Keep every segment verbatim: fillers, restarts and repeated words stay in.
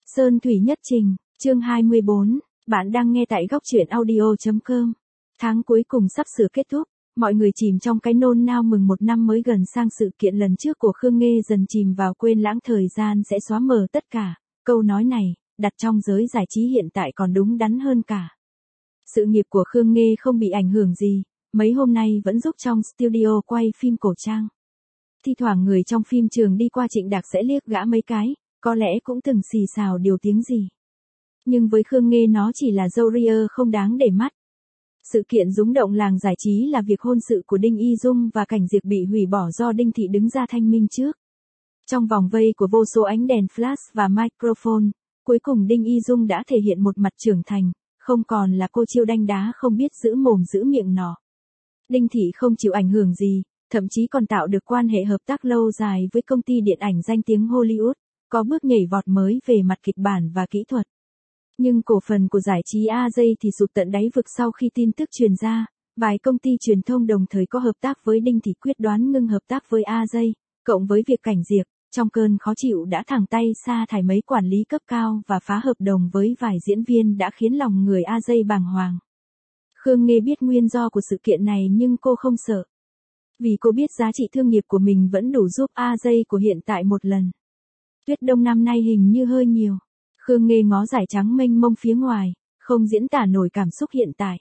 Sơn Thủy Nhất Trình, chương hai mươi bốn, bạn đang nghe tại góc truyện audio.com. Tháng cuối cùng sắp sửa kết thúc, mọi người chìm trong cái nôn nao mừng một năm mới gần sang sự kiện lần trước của Khương Nghê dần chìm vào quên lãng thời gian sẽ xóa mờ tất cả. Câu nói này, đặt trong giới giải trí hiện tại còn đúng đắn hơn cả. Sự nghiệp của Khương Nghê không bị ảnh hưởng gì, mấy hôm nay vẫn giúp trong studio quay phim cổ trang. Thi thoảng người trong phim trường đi qua Trịnh Đạc sẽ liếc gã mấy cái, có lẽ cũng từng xì xào điều tiếng gì. Nhưng với Khương Nghê nó chỉ là dâu ria không đáng để mắt. Sự kiện rúng động làng giải trí là việc hôn sự của Đinh Y Dung và Cảnh Diệp bị hủy bỏ do Đinh Thị đứng ra thanh minh trước. Trong vòng vây của vô số ánh đèn flash và microphone, cuối cùng Đinh Y Dung đã thể hiện một mặt trưởng thành, không còn là cô chiêu đanh đá không biết giữ mồm giữ miệng nọ. Đinh Thị không chịu ảnh hưởng gì, thậm chí còn tạo được quan hệ hợp tác lâu dài với công ty điện ảnh danh tiếng Hollywood, có bước nhảy vọt mới về mặt kịch bản và kỹ thuật. Nhưng cổ phần của giải trí a jay thì sụt tận đáy vực sau khi tin tức truyền ra, vài công ty truyền thông đồng thời có hợp tác với Đinh Thị quyết đoán ngưng hợp tác với a jay, cộng với việc Cảnh Diệp, trong cơn khó chịu đã thẳng tay sa thải mấy quản lý cấp cao và phá hợp đồng với vài diễn viên đã khiến lòng người a jay bàng hoàng. Khương Nghê biết nguyên do của sự kiện này nhưng cô không sợ. Vì cô biết giá trị thương nghiệp của mình vẫn đủ giúp a jay của hiện tại một lần. Tuyết đông năm nay hình như hơi nhiều. Khương Nghê ngó dải trắng mênh mông phía ngoài, không diễn tả nổi cảm xúc hiện tại.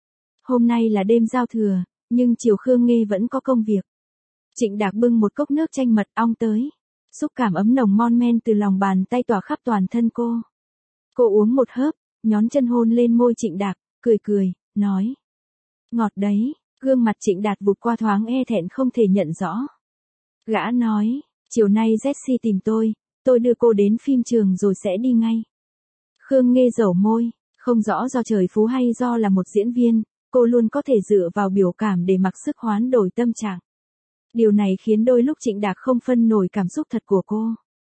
Hôm nay là đêm giao thừa, nhưng chiều Khương Nghê vẫn có công việc. Trịnh Đạc bưng một cốc nước chanh mật ong tới. Xúc cảm ấm nồng mon men từ lòng bàn tay tỏa khắp toàn thân cô. Cô uống một hớp, nhón chân hôn lên môi Trịnh Đạc, cười cười, nói. Ngọt đấy, gương mặt Trịnh Đạc vụt qua thoáng e thẹn không thể nhận rõ. Gã nói, chiều nay Jessie tìm tôi. Tôi đưa cô đến phim trường rồi sẽ đi ngay. Khương Nghê dẩu môi, không rõ do trời phú hay do là một diễn viên, cô luôn có thể dựa vào biểu cảm để mặc sức hoán đổi tâm trạng. Điều này khiến đôi lúc Trịnh Đạc không phân nổi cảm xúc thật của cô.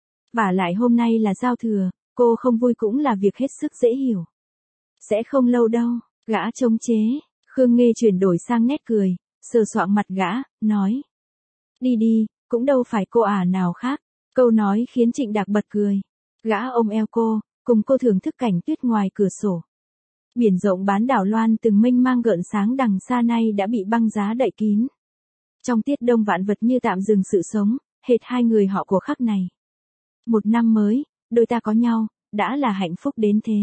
Vả lại hôm nay là giao thừa, cô không vui cũng là việc hết sức dễ hiểu. Sẽ không lâu đâu, gã chống chế, Khương Nghê chuyển đổi sang nét cười, sờ soạng mặt gã, nói. Đi đi, cũng đâu phải cô ả nào khác. Câu nói khiến Trịnh Đạc bật cười. Gã ôm eo cô, cùng cô thưởng thức cảnh tuyết ngoài cửa sổ. Biển rộng bán đảo Loan từng mênh mang gợn sáng đằng xa nay đã bị băng giá đậy kín. Trong tiết đông vạn vật như tạm dừng sự sống, hệt hai người họ của khắc này. Một năm mới, đôi ta có nhau, đã là hạnh phúc đến thế.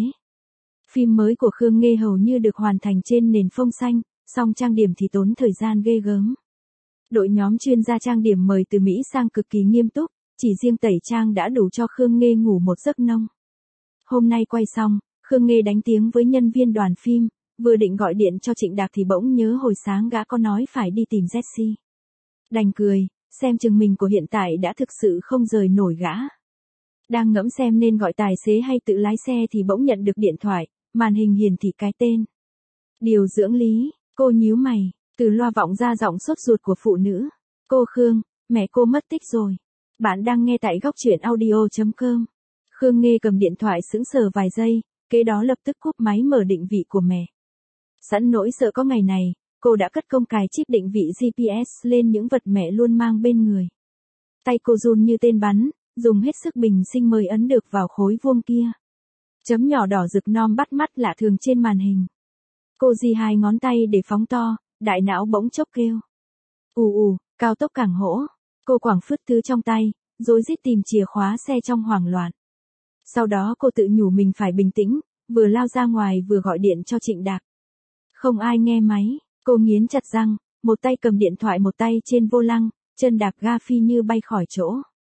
Phim mới của Khương Nghê hầu như được hoàn thành trên nền phông xanh, song trang điểm thì tốn thời gian ghê gớm. Đội nhóm chuyên gia trang điểm mời từ Mỹ sang cực kỳ nghiêm túc. Chỉ riêng tẩy trang đã đủ cho Khương Nghê ngủ một giấc nông. Hôm nay quay xong, Khương Nghê đánh tiếng với nhân viên đoàn phim, vừa định gọi điện cho Trịnh Đạc thì bỗng nhớ hồi sáng gã có nói phải đi tìm Jessie. Đành cười, xem chừng mình của hiện tại đã thực sự không rời nổi gã. Đang ngẫm xem nên gọi tài xế hay tự lái xe thì bỗng nhận được điện thoại, màn hình hiển thị cái tên. Điều dưỡng Lý, cô nhíu mày, từ loa vọng ra giọng sốt ruột của phụ nữ. Cô Khương, mẹ cô mất tích rồi. Bạn đang nghe tại góc truyện audio.com. Khương Nghê cầm điện thoại sững sờ vài giây, kế đó lập tức cúp máy mở định vị của mẹ. Sẵn nỗi sợ có ngày này, cô đã cất công cài chip định vị giê pê ét lên những vật mẹ luôn mang bên người. Tay cô run như tên bắn, dùng hết sức bình sinh mới ấn được vào khối vuông kia. Chấm nhỏ đỏ rực non bắt mắt lạ thường trên màn hình. Cô di hai ngón tay để phóng to, đại não bỗng chốc kêu. Ù ù, cao tốc cảng hỗ. Cô quẳng phứt thứ trong tay, rối rít tìm chìa khóa xe trong hoảng loạn. Sau đó cô tự nhủ mình phải bình tĩnh, vừa lao ra ngoài vừa gọi điện cho Trịnh Đạc. Không ai nghe máy, cô nghiến chặt răng, một tay cầm điện thoại một tay trên vô lăng, chân đạp ga phi như bay khỏi chỗ.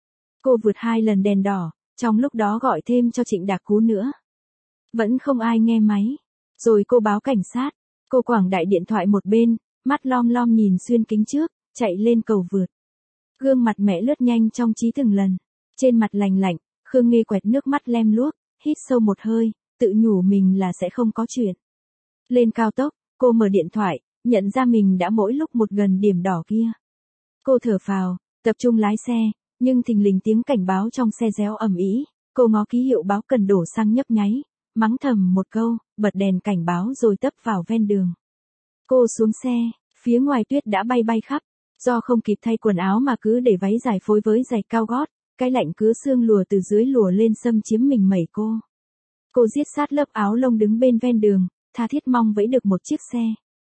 Cô vượt hai lần đèn đỏ, trong lúc đó gọi thêm cho Trịnh Đạc cú nữa. Vẫn không ai nghe máy. Rồi cô báo cảnh sát, cô quẳng đại điện thoại một bên, mắt lom lom nhìn xuyên kính trước, chạy lên cầu vượt. Gương mặt mẹ lướt nhanh trong trí từng lần. Trên mặt lành lạnh, Khương Nghê quẹt nước mắt lem luốc, hít sâu một hơi, tự nhủ mình là sẽ không có chuyện. Lên cao tốc, cô mở điện thoại, nhận ra mình đã mỗi lúc một gần điểm đỏ kia. Cô thở phào, tập trung lái xe, nhưng thình lình tiếng cảnh báo trong xe réo ầm ĩ. Cô ngó ký hiệu báo cần đổ xăng nhấp nháy, mắng thầm một câu, bật đèn cảnh báo rồi tấp vào ven đường. Cô xuống xe, phía ngoài tuyết đã bay bay khắp. Do không kịp thay quần áo mà cứ để váy dài phối với giày cao gót, cái lạnh cứa xương lùa từ dưới lùa lên xâm chiếm mình mẩy cô. Cô giết sát lớp áo lông đứng bên ven đường, tha thiết mong vẫy được một chiếc xe.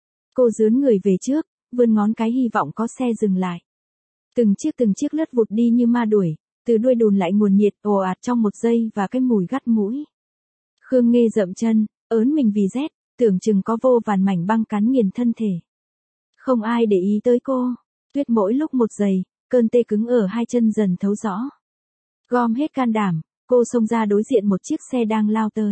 Cô dướn người về trước, vươn ngón cái hy vọng có xe dừng lại. Từng chiếc từng chiếc lướt vụt đi như ma đuổi, từ đuôi đùn lại nguồn nhiệt ồ ạt trong một giây và cái mùi gắt mũi. Khương Nghê dậm chân, ớn mình vì rét, tưởng chừng có vô vàn mảnh băng cắn nghiền thân thể. Không ai để ý tới cô, tuyết mỗi lúc một dày, cơn tê cứng ở hai chân dần thấu rõ. Gom hết can đảm, cô xông ra đối diện một chiếc xe đang lao tới.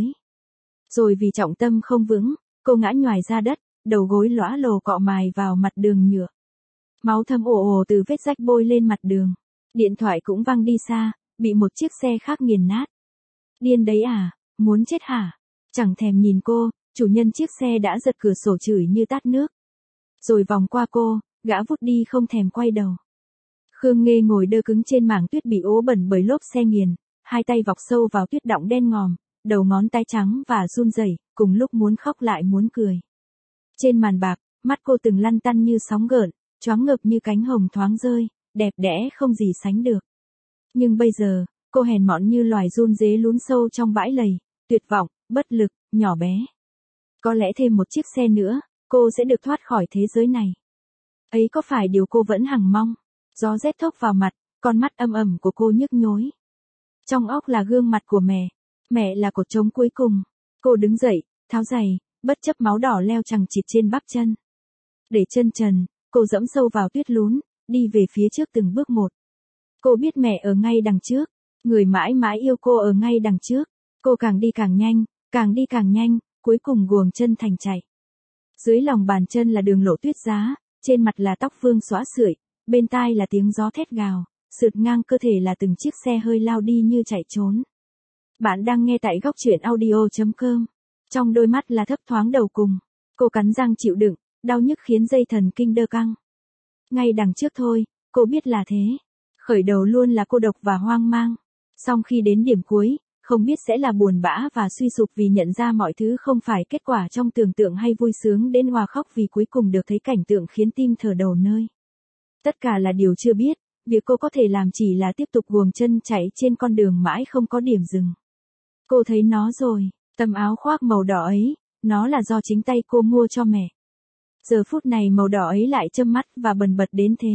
Rồi vì trọng tâm không vững, cô ngã nhoài ra đất, đầu gối lõa lồ cọ mài vào mặt đường nhựa. Máu thấm ồ ồ từ vết rách bôi lên mặt đường. Điện thoại cũng văng đi xa, bị một chiếc xe khác nghiền nát. Điên đấy à, muốn chết hả? Chẳng thèm nhìn cô, chủ nhân chiếc xe đã giật cửa sổ chửi như tát nước. Rồi vòng qua cô, gã vút đi không thèm quay đầu. Khương Nghê ngồi đơ cứng trên mảng tuyết bị ố bẩn bởi lốp xe nghiền, hai tay vọc sâu vào tuyết đọng đen ngòm, đầu ngón tay trắng và run rẩy, cùng lúc muốn khóc lại muốn cười. Trên màn bạc, mắt cô từng lăn tăn như sóng gợn, choáng ngợp như cánh hồng thoáng rơi, đẹp đẽ không gì sánh được. Nhưng bây giờ, cô hèn mọn như loài run rế lún sâu trong bãi lầy, tuyệt vọng, bất lực, nhỏ bé. Có lẽ thêm một chiếc xe nữa, cô sẽ được thoát khỏi thế giới này. Ấy có phải điều cô vẫn hằng mong? Gió rét thốc vào mặt, con mắt âm ầm của cô nhức nhối. Trong óc là gương mặt của mẹ, mẹ là cột trống cuối cùng. Cô đứng dậy, tháo giày, bất chấp máu đỏ leo chằng chịt trên bắp chân. Để chân trần, cô dẫm sâu vào tuyết lún, đi về phía trước từng bước một. Cô biết mẹ ở ngay đằng trước, người mãi mãi yêu cô ở ngay đằng trước. Cô càng đi càng nhanh, càng đi càng nhanh, cuối cùng guồng chân thành chạy. Dưới lòng bàn chân là đường lộ tuyết giá, trên mặt là tóc vương xõa sưởi, bên tai là tiếng gió thét gào, sượt ngang cơ thể là từng chiếc xe hơi lao đi như chạy trốn. Bạn đang nghe tại góc truyện audio chấm com. Trong đôi mắt là thấp thoáng đầu cùng. Cô cắn răng chịu đựng, đau nhức khiến dây thần kinh đơ căng. Ngay đằng trước thôi, cô biết là thế. Khởi đầu luôn là cô độc và hoang mang. Song khi đến điểm cuối, không biết sẽ là buồn bã và suy sụp vì nhận ra mọi thứ không phải kết quả trong tưởng tượng hay vui sướng đến hòa khóc vì cuối cùng được thấy cảnh tượng khiến tim thở đầu nơi. Tất cả là điều chưa biết, việc cô có thể làm chỉ là tiếp tục guồng chân chạy trên con đường mãi không có điểm dừng. Cô thấy nó rồi, tấm áo khoác màu đỏ ấy, nó là do chính tay cô mua cho mẹ. Giờ phút này màu đỏ ấy lại châm mắt và bần bật đến thế.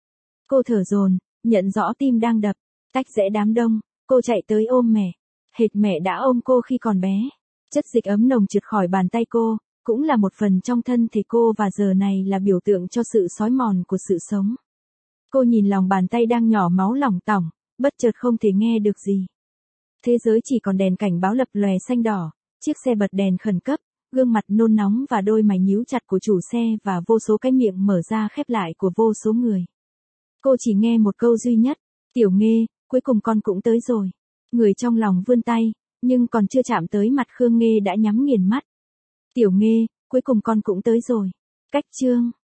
Cô thở dồn, nhận rõ tim đang đập, tách rẽ đám đông, cô chạy tới ôm mẹ. Hệt mẹ đã ôm cô khi còn bé. Chất dịch ấm nồng trượt khỏi bàn tay cô, cũng là một phần trong thân thể cô và giờ này là biểu tượng cho sự xói mòn của sự sống. Cô nhìn lòng bàn tay đang nhỏ máu lỏng tỏng, bất chợt không thể nghe được gì. Thế giới chỉ còn đèn cảnh báo lập lòe xanh đỏ, chiếc xe bật đèn khẩn cấp, gương mặt nôn nóng và đôi mày nhíu chặt của chủ xe và vô số cái miệng mở ra khép lại của vô số người. Cô chỉ nghe một câu duy nhất, Tiểu Nghê, cuối cùng con cũng tới rồi. Người trong lòng vươn tay, nhưng còn chưa chạm tới mặt Khương Nghê đã nhắm nghiền mắt. Tiểu Nghê, cuối cùng con cũng tới rồi. Cách chương